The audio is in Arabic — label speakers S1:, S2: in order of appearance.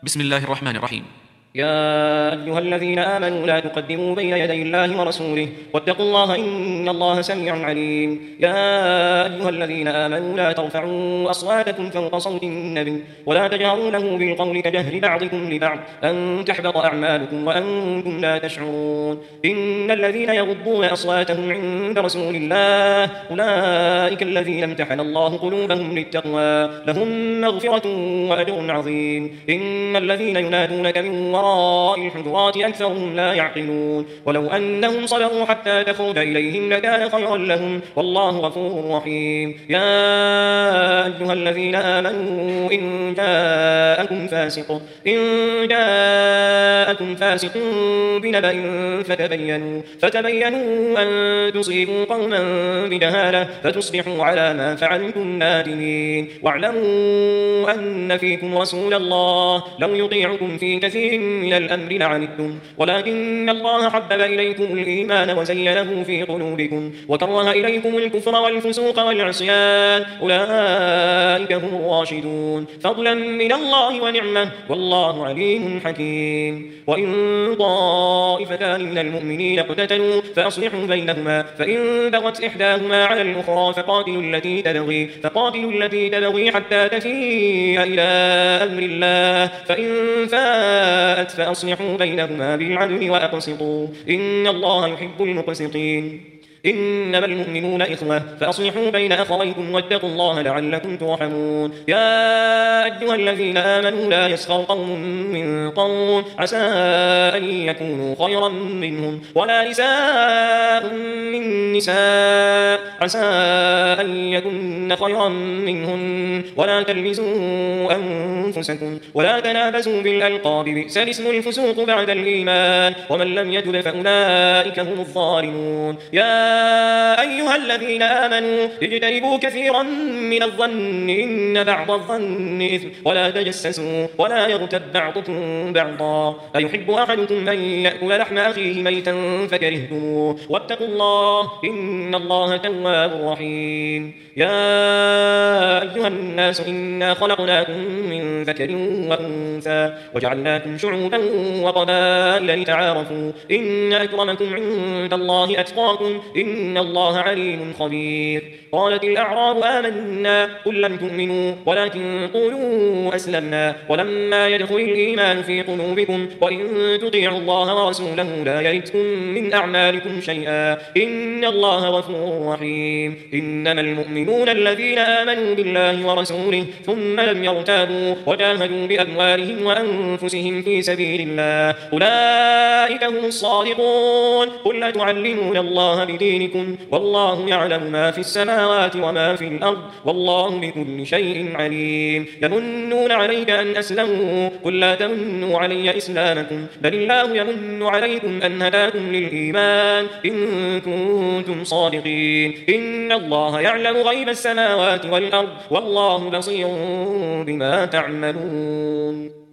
S1: بسم الله الرحمن الرحيم.
S2: يا أيها الذين آمنوا لا تقدموا بين يدي الله ورسوله واتقوا الله إن الله سميع عليم. يا أيها الذين آمنوا لا ترفعوا أصواتكم فوق صوت النبي ولا تجهروا له بالقول كجهر بعضكم لبعض أن تحبط أعمالكم وأنتم لا تشعرون. إن الذين يغضون أصواتهم عند رسول الله أولئك الذين امتحن الله قلوبهم للتقوى لهم مغفرة وأجر عظيم. إن الذين ينادونك من وراء الحجرات أكثرهم لا يعقلون. ولو أنهم صبروا حتى تخرج إليهم لكان خيرا لهم والله غفور رحيم. يا أيها الذين آمنوا إن جاءكم فاسق بنبأ فتبينوا أن تصيبوا قوما بجهالة فتصبحوا على ما فعلتم نادمين. واعلموا أن فيكم رسول الله لو يطيعكم في كثير من الأمر لعنتم ولكن الله حبب إليكم الإيمان وزينه في قلوبكم وكره إليكم الكفر والفسوق والعصيان أولئك هم الراشدون فضلا من الله ونعمة والله عليم حكيم. وإن طائفتان من المؤمنين اقتتلوا فأصلحوا بينهما فإن بغت إحداهما على الأخرى فقاتلوا التي تبغي حتى تفيء إلى أمر الله فإن فاءت فأصلحوا بينهما بالعدل وأقسطوا إن الله يحب المقسطين. إنما المؤمنون إخوة فأصلحوا بين أخويكم واتقوا الله لعلكم ترحمون. يا أيها الذين آمنوا لا يسخر قوم من قوم عسى أن يكونوا خيرا منهم ولا نساء من نساء عسى أن يكن خيرا منهن ولا تلمزوا أنفسكم ولا تنابزوا بالألقاب بئس الاسم الفسوق بعد الإيمان ومن لم يتب فأولئك هم الظالمون. يا أيها الذين آمنوا اجتنبوا كثيرا من الظن إن بعض الظن إثم ولا تجسسوا ولا يغتب بعضكم بعضا أيحب أحدكم أن يأكل لحم أخيه ميتا فكرهتموه واتقوا الله إن الله تواب رحيم. يا أيها الناس إنا خلقناكم من ذكر وأنثى وجعلناكم شعوبا وقبائل لتعارفوا إن أكرمكم عند الله أتقاكم إن الله عليم خبير. قالت الأعراب آمنا قل لم تؤمنوا ولكن قولوا أسلمنا ولما يدخل الإيمان في قلوبكم وإن تطيعوا الله ورسوله لا يلدكم من أعمالكم شيئا إن الله غفور رحيم. إنما المؤمنون الذين آمنوا بالله ورسوله ثم لم يرتابوا وجاهدوا بأموالهم وأنفسهم في سبيل الله أولئك هم الصادقون. قل أتعلمون الله بدينكم والله يعلم ما في السماوات وما في الأرض والله بكل شيء عليم. يمنون عليك أن أسلموا قل لا تمنوا علي إسلامكم بل الله يمن عليكم أن هداكم للإيمان إن كنتم صادقين. إن الله يعلم غيب السماوات والأرض والله بصير بما تعملون.